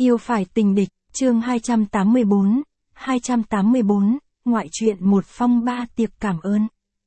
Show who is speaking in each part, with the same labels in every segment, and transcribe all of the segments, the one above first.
Speaker 1: Yêu phải tình địch, chương 284, ngoại truyện một phong ba tiệc cảm ơn.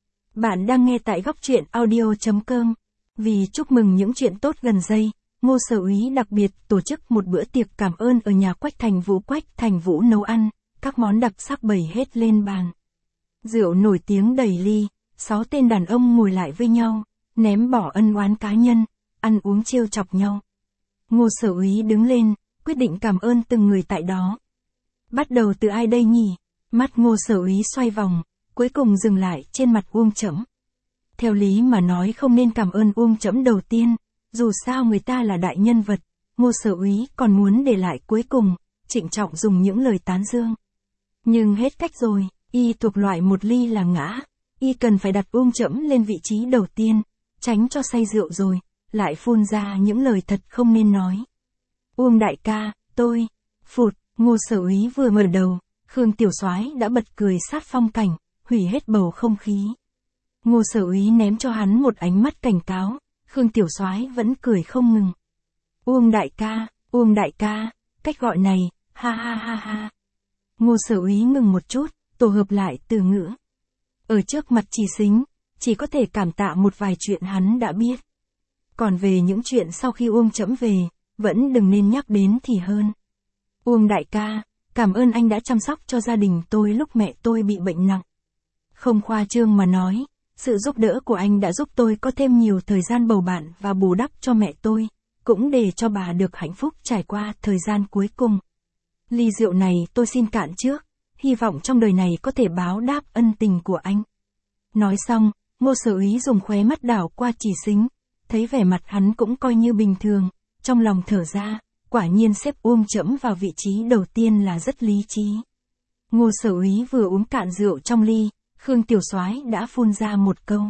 Speaker 1: Bạn đang nghe tại góc truyện audio.com. Vì chúc mừng những chuyện tốt gần đây, Ngô Sở Úy đặc biệt tổ chức một bữa tiệc cảm ơn ở nhà Quách Thành Vũ nấu ăn, các món đặc sắc bày hết lên bàn. Rượu nổi tiếng đầy ly, 6 tên đàn ông ngồi lại với nhau, ném bỏ ân oán cá nhân, ăn uống trêu chọc nhau. Ngô Sở Úy đứng lên, quyết định cảm ơn từng người tại đó. Bắt đầu từ ai đây nhỉ? Mắt Ngô Sở Úy xoay vòng, cuối cùng dừng lại trên mặt Uông Trẫm. Theo lý mà nói không nên cảm ơn Uông Trẫm đầu tiên, dù sao người ta là đại nhân vật, Ngô Sở Úy còn muốn để lại cuối cùng, trịnh trọng dùng những lời tán dương. Nhưng hết cách rồi, y thuộc loại một ly là ngã, y cần phải đặt Uông Trẫm lên vị trí đầu tiên, tránh cho say rượu rồi, lại phun ra những lời thật không nên nói. Uông đại ca, tôi, phụt, Ngô Sở Úy vừa mở đầu, Khương Tiểu Soái đã bật cười sát phong cảnh, hủy hết bầu không khí. Ngô Sở Úy ném cho hắn một ánh mắt cảnh cáo, Khương Tiểu Soái vẫn cười không ngừng. Uông đại ca, cách gọi này, ha ha ha ha. Ngô Sở Úy ngừng một chút, tổ hợp lại từ ngữ. Ở trước mặt Chỉ Sính, chỉ có thể cảm tạ một vài chuyện hắn đã biết. Còn về những chuyện sau khi Uông Trẫm về, vẫn đừng nên nhắc đến thì hơn. Uông đại ca, cảm ơn anh đã chăm sóc cho gia đình tôi lúc mẹ tôi bị bệnh nặng. Không khoa trương mà nói, sự giúp đỡ của anh đã giúp tôi có thêm nhiều thời gian bầu bạn và bù đắp cho mẹ tôi, cũng để cho bà được hạnh phúc trải qua thời gian cuối cùng. Ly rượu này tôi xin cạn trước, hy vọng trong đời này có thể báo đáp ân tình của anh. Nói xong, Ngô Sở Úy dùng khóe mắt đảo qua Chỉ Sính, thấy vẻ mặt hắn cũng coi như bình thường, trong lòng thở ra, quả nhiên xếp Uông Trẫm vào vị trí đầu tiên là rất lý trí. Ngô Sở Úy vừa uống cạn rượu trong ly, Khương Tiểu Soái đã phun ra một câu.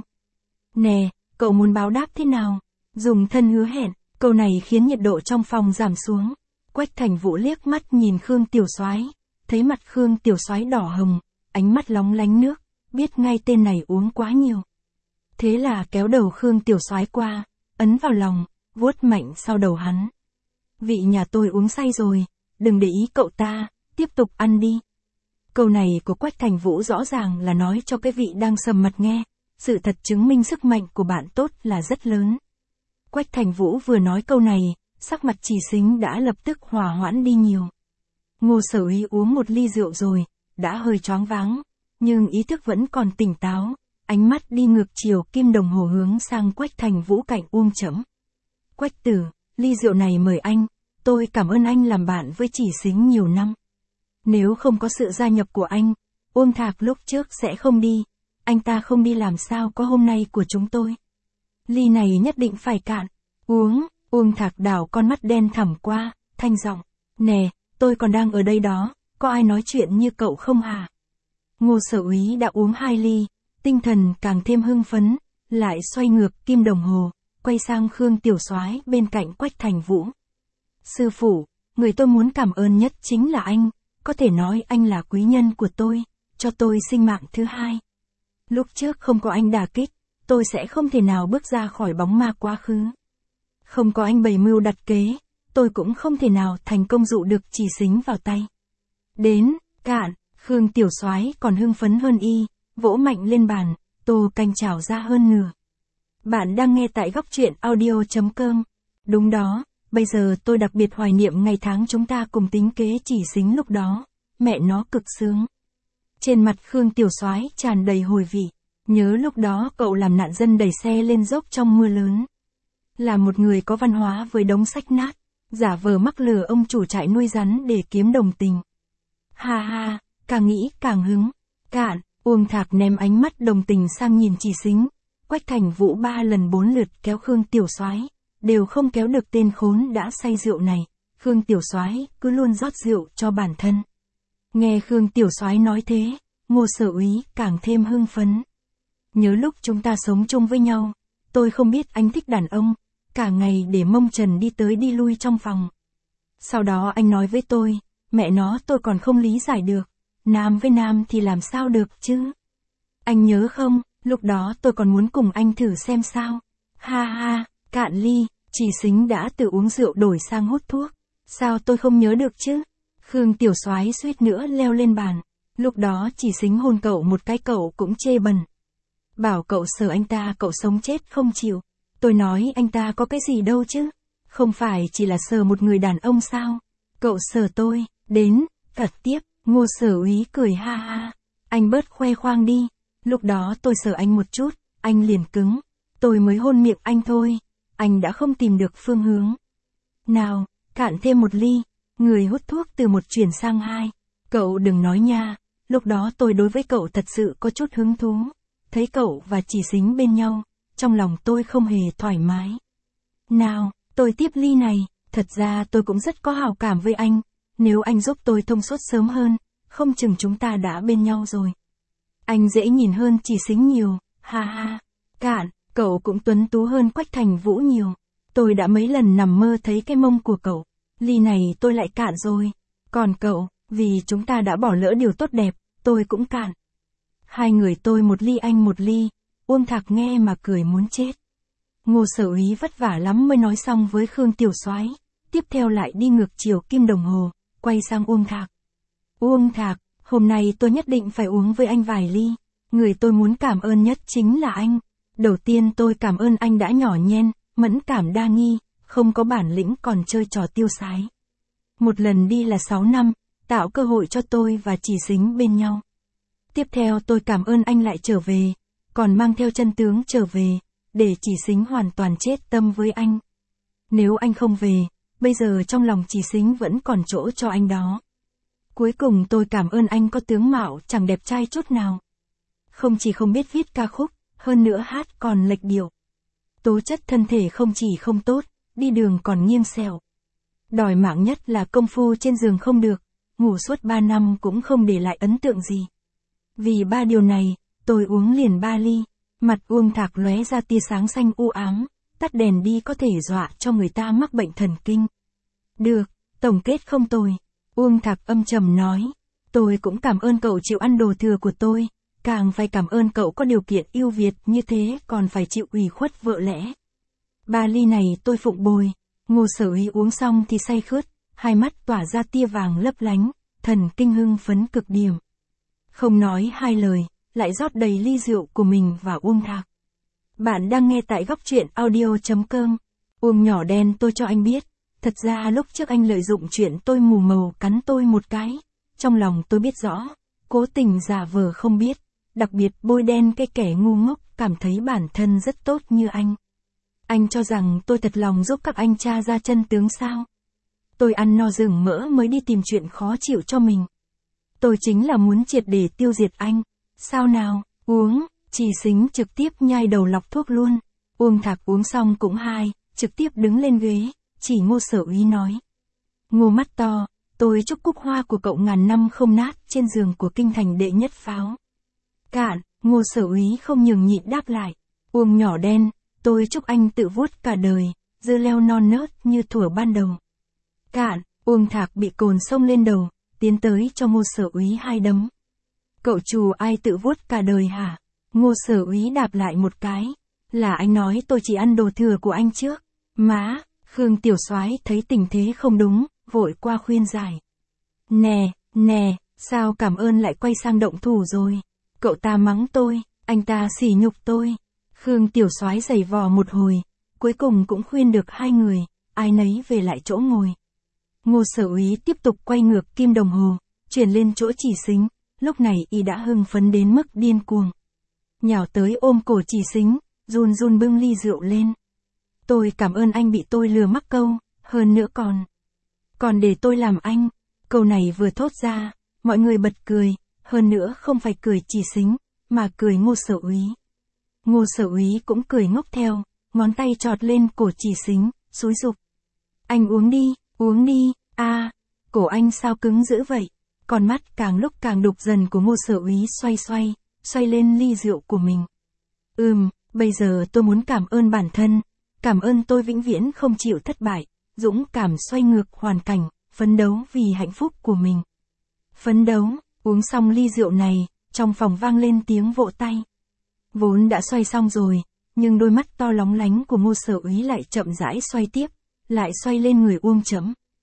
Speaker 1: Nè, cậu muốn báo đáp thế nào? Dùng thân hứa hẹn, câu này khiến nhiệt độ trong phòng giảm xuống. Quách Thành Vũ liếc mắt nhìn Khương Tiểu Soái, thấy mặt Khương Tiểu Soái đỏ hồng, ánh mắt lóng lánh nước, biết ngay tên này uống quá nhiều. Thế là kéo đầu Khương Tiểu Soái qua, ấn vào lòng, vuốt mạnh sau đầu hắn. Vị nhà tôi uống say rồi, đừng để ý cậu ta, tiếp tục ăn đi. Câu này của Quách Thành Vũ rõ ràng là nói cho cái vị đang sầm mặt nghe, sự thật chứng minh sức mạnh của bạn tốt là rất lớn. Quách Thành Vũ vừa nói câu này, sắc mặt Chỉ Sính đã lập tức hòa hoãn đi nhiều. Ngô Sở Úy uống một ly rượu rồi, đã hơi choáng váng, nhưng ý thức vẫn còn tỉnh táo, ánh mắt đi ngược chiều kim đồng hồ hướng sang Quách Thành Vũ cạnh Uông Trẫm. Quách tử, ly rượu này mời anh, tôi cảm ơn anh làm bạn với Chỉ Sính nhiều năm. Nếu không có sự gia nhập của anh, Uông Thạc lúc trước sẽ không đi, anh ta không đi làm sao có hôm nay của chúng tôi. Ly này nhất định phải cạn, uống, Uông Thạc đảo con mắt đen thẳm qua, thanh giọng, nè, tôi còn đang ở đây đó, có ai nói chuyện như cậu không hả? Ngô Sở Úy đã uống 2 ly, tinh thần càng thêm hưng phấn, lại xoay ngược kim đồng hồ, quay sang Khương Tiểu Soái bên cạnh Quách Thành Vũ. Sư phụ, người tôi muốn cảm ơn nhất chính là anh, có thể nói anh là quý nhân của tôi, cho tôi sinh mạng thứ hai. Lúc trước không có anh đả kích, tôi sẽ không thể nào bước ra khỏi bóng ma quá khứ. Không có anh bày mưu đặt kế, tôi cũng không thể nào thành công dụ được Chỉ Sính vào tay. Đến, cạn, Khương Tiểu Soái còn hưng phấn hơn y, vỗ mạnh lên bàn, tô canh trào ra hơn nửa. Bạn đang nghe tại góc truyện audio.com. Đúng đó, bây giờ tôi đặc biệt hoài niệm ngày tháng chúng ta cùng tính kế Chỉ Sính lúc đó, mẹ nó cực sướng. Trên mặt Khương Tiểu Soái tràn đầy hồi vị, nhớ lúc đó cậu làm nạn dân đẩy xe lên dốc trong mưa lớn. Là một người có văn hóa với đống sách nát, giả vờ mắc lừa ông chủ trại nuôi rắn để kiếm đồng tình. Ha ha, càng nghĩ càng hứng. Cạn, Uông Thạc ném ánh mắt đồng tình sang nhìn Chỉ Sính. Quách Thành Vũ 3 lần 4 lượt kéo Khương Tiểu Soái, đều không kéo được tên khốn đã say rượu này. Khương Tiểu Soái cứ luôn rót rượu cho bản thân. Nghe Khương Tiểu Soái nói thế, Ngô Sở Úy càng thêm hưng phấn. Nhớ lúc chúng ta sống chung với nhau, tôi không biết anh thích đàn ông, cả ngày để mông trần đi tới đi lui trong phòng. Sau đó anh nói với tôi, mẹ nó tôi còn không lý giải được, nam với nam thì làm sao được chứ? Anh nhớ không, lúc đó tôi còn muốn cùng anh thử xem sao. Ha ha, cạn ly, Chỉ Sính đã từ uống rượu đổi sang hút thuốc. Sao tôi không nhớ được chứ? Khương Tiểu Soái suýt nữa leo lên bàn. Lúc đó Chỉ Xính hôn cậu một cái cậu cũng chê bẩn. Bảo cậu sờ anh ta cậu sống chết không chịu. Tôi nói anh ta có cái gì đâu chứ. Không phải chỉ là sờ một người đàn ông sao? Cậu sờ tôi, đến, cật tiếp, Ngô Sở Úy cười ha ha. Anh bớt khoe khoang đi. Lúc đó tôi sờ anh một chút, anh liền cứng. Tôi mới hôn miệng anh thôi. Anh đã không tìm được phương hướng. Nào, cạn thêm một ly. Người hút thuốc từ một chuyển sang hai. Cậu đừng nói nha. Lúc đó tôi đối với cậu thật sự có chút hứng thú. Thấy cậu và Chỉ Xính bên nhau, trong lòng tôi không hề thoải mái. Nào, tôi tiếp ly này, thật ra tôi cũng rất có hảo cảm với anh. Nếu anh giúp tôi thông suốt sớm hơn, không chừng chúng ta đã bên nhau rồi. Anh dễ nhìn hơn Chỉ Xính nhiều, ha ha. Cạn, cậu cũng tuấn tú hơn Quách Thành Vũ nhiều. Tôi đã mấy lần nằm mơ thấy cái mông của cậu. Ly này tôi lại cạn rồi. Còn cậu, vì chúng ta đã bỏ lỡ điều tốt đẹp, tôi cũng cạn. Hai người tôi một ly anh một ly. Uông Thạc nghe mà cười muốn chết. Ngô Sở Úy vất vả lắm mới nói xong với Khương Tiểu Soái. Tiếp theo lại đi ngược chiều kim đồng hồ, quay sang Uông Thạc. Uông Thạc, hôm nay tôi nhất định phải uống với anh vài ly. Người tôi muốn cảm ơn nhất chính là anh. Đầu tiên tôi cảm ơn anh đã nhỏ nhen, mẫn cảm đa nghi, không có bản lĩnh còn chơi trò tiêu sái. Một lần đi là 6 năm, tạo cơ hội cho tôi và Chỉ Xính bên nhau. Tiếp theo tôi cảm ơn anh lại trở về, còn mang theo chân tướng trở về, để Chỉ Xính hoàn toàn chết tâm với anh. Nếu anh không về, bây giờ trong lòng Chỉ Xính vẫn còn chỗ cho anh đó. Cuối cùng tôi cảm ơn anh có tướng mạo chẳng đẹp trai chút nào. Không chỉ không biết viết ca khúc, hơn nữa hát còn lệch điệu. Tố chất thân thể không chỉ không tốt, đi đường còn nghiêng xẹo. Đòi mạng nhất là công phu trên giường không được, ngủ suốt 3 năm cũng không để lại ấn tượng gì. Vì 3 điều này, tôi uống liền 3 ly, mặt Uông Thạc lóe ra tia sáng xanh u ám, tắt đèn đi có thể dọa cho người ta mắc bệnh thần kinh. Được, tổng kết không tồi. Uông Thạc âm trầm nói, tôi cũng cảm ơn cậu chịu ăn đồ thừa của tôi, càng phải cảm ơn cậu có điều kiện ưu việt như thế còn phải chịu ủy khuất vợ lẽ. 3 ly này tôi phụng bồi. Ngô Sở Úy uống xong thì say khướt, hai mắt tỏa ra tia vàng lấp lánh, thần kinh hưng phấn cực điểm. Không nói hai lời, lại rót đầy ly rượu của mình và Uông Thạc. Bạn đang nghe tại góc truyện audio.com. Uông nhỏ đen tôi cho anh biết, thật ra lúc trước anh lợi dụng chuyện tôi mù màu cắn tôi một cái. Trong lòng tôi biết rõ, cố tình giả vờ không biết, đặc biệt bôi đen cái kẻ ngu ngốc cảm thấy bản thân rất tốt như anh. Anh cho rằng tôi thật lòng giúp các anh tra ra chân tướng sao? Tôi ăn no rừng mỡ mới đi tìm chuyện khó chịu cho mình. Tôi chính là muốn triệt để tiêu diệt anh. Sao nào, uống, Chỉ Xính trực tiếp nhai đầu lọc thuốc luôn. Uông Thạc uống xong cũng hai, trực tiếp đứng lên ghế, chỉ Ngô Sở Úy nói. Ngô mắt to, tôi chúc cúc hoa của cậu ngàn năm không nát trên giường của kinh thành đệ nhất pháo. Cạn, Ngô Sở Úy không nhường nhịn đáp lại. Uông nhỏ đen, tôi chúc anh tự vuốt cả đời, dưa leo non nớt như thuở ban đầu. Cạn, Uông Thạc bị cồn xông lên đầu, tiến tới cho Ngô Sở Úy hai đấm. Cậu chù ai tự vuốt cả đời hả? Ngô Sở Úy đạp lại một cái. Là anh nói tôi chỉ ăn đồ thừa của anh trước. Má, Khương Tiểu Soái thấy tình thế không đúng, vội qua khuyên giải. Nè, sao cảm ơn lại quay sang động thủ rồi? Cậu ta mắng tôi, anh ta sỉ nhục tôi. Khương Tiểu Soái giày vò một hồi, cuối cùng cũng khuyên được hai người, ai nấy về lại chỗ ngồi. Ngô Sở Úy tiếp tục quay ngược kim đồng hồ, chuyển lên chỗ Chỉ Xính, lúc này y đã hưng phấn đến mức điên cuồng. Nhào tới ôm cổ Chỉ Xính, run run bưng ly rượu lên. Tôi cảm ơn anh bị tôi lừa mắc câu, hơn nữa còn để tôi làm anh. Câu này vừa thốt ra, mọi người bật cười, hơn nữa không phải cười Chỉ Xính, mà cười Ngô Sở Úy. Ngô Sở Úy cũng cười ngốc theo, ngón tay chọt lên cổ Chỉ Xính, xúi giục. Anh uống đi, cổ anh sao cứng dữ vậy? Con mắt càng lúc càng đục dần của Ngô Sở Úy xoay lên ly rượu của mình. Bây giờ tôi muốn cảm ơn bản thân, cảm ơn tôi vĩnh viễn không chịu thất bại, dũng cảm xoay ngược hoàn cảnh, phấn đấu vì hạnh phúc của mình. Phấn đấu, uống xong ly rượu này, trong phòng vang lên tiếng vỗ tay. Vốn đã xoay xong rồi, nhưng đôi mắt to lóng lánh của Ngô Sở Úy lại chậm rãi xoay tiếp, lại xoay lên người Uông Chấm.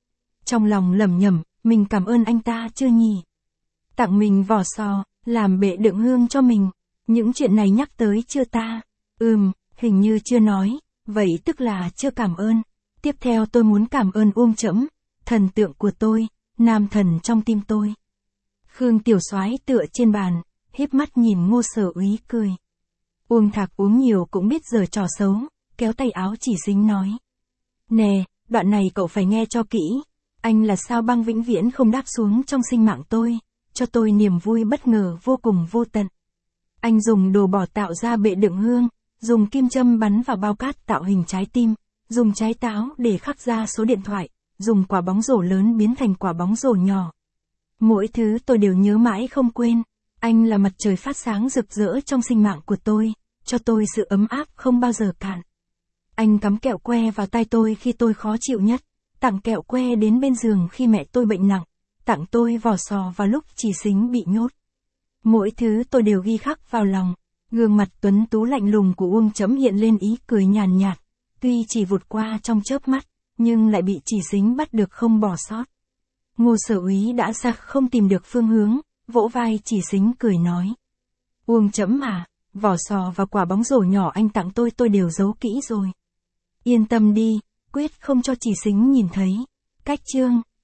Speaker 1: Trong lòng lẩm nhẩm, mình cảm ơn anh ta chưa nhỉ? Tặng mình vỏ sò, làm bệ đựng hương cho mình. Những chuyện này nhắc tới chưa ta? Hình như chưa nói, vậy tức là chưa cảm ơn. Tiếp theo tôi muốn cảm ơn Uông Trẫm, thần tượng của tôi, nam thần trong tim tôi. Khương Tiểu Soái tựa trên bàn, híp mắt nhìn Ngô Sở Úy cười. Uông Thạc uống nhiều cũng biết giở trò xấu, kéo tay áo Chỉ Sính nói. Nè, đoạn này cậu phải nghe cho kỹ. Anh là sao băng vĩnh viễn không đáp xuống trong sinh mạng tôi, cho tôi niềm vui bất ngờ vô cùng vô tận. Anh dùng đồ bỏ tạo ra bệ đựng hương, dùng kim châm bắn vào bao cát tạo hình trái tim, dùng trái táo để khắc ra số điện thoại, dùng quả bóng rổ lớn biến thành quả bóng rổ nhỏ. Mỗi thứ tôi đều nhớ mãi không quên. Anh là mặt trời phát sáng rực rỡ trong sinh mạng của tôi, cho tôi sự ấm áp không bao giờ cạn. Anh cắm kẹo que vào tai tôi khi tôi khó chịu nhất, tặng kẹo que đến bên giường khi mẹ tôi bệnh nặng, tặng tôi vỏ sò vào lúc Chỉ Sính bị nhốt. Mỗi thứ tôi đều ghi khắc vào lòng. Gương mặt tuấn tú lạnh lùng của Uông Trẫm hiện lên ý cười nhàn nhạt, tuy chỉ vụt qua trong chớp mắt, nhưng lại bị Chỉ Sính bắt được không bỏ sót. Ngô Sở Úy đã ra không tìm được phương hướng, vỗ vai Chỉ Sính cười nói. Uông Trẫm à, vỏ sò và quả bóng rổ nhỏ anh tặng tôi đều giấu kỹ rồi. Yên tâm đi, quyết không cho Chỉ Sính nhìn thấy. Cách chương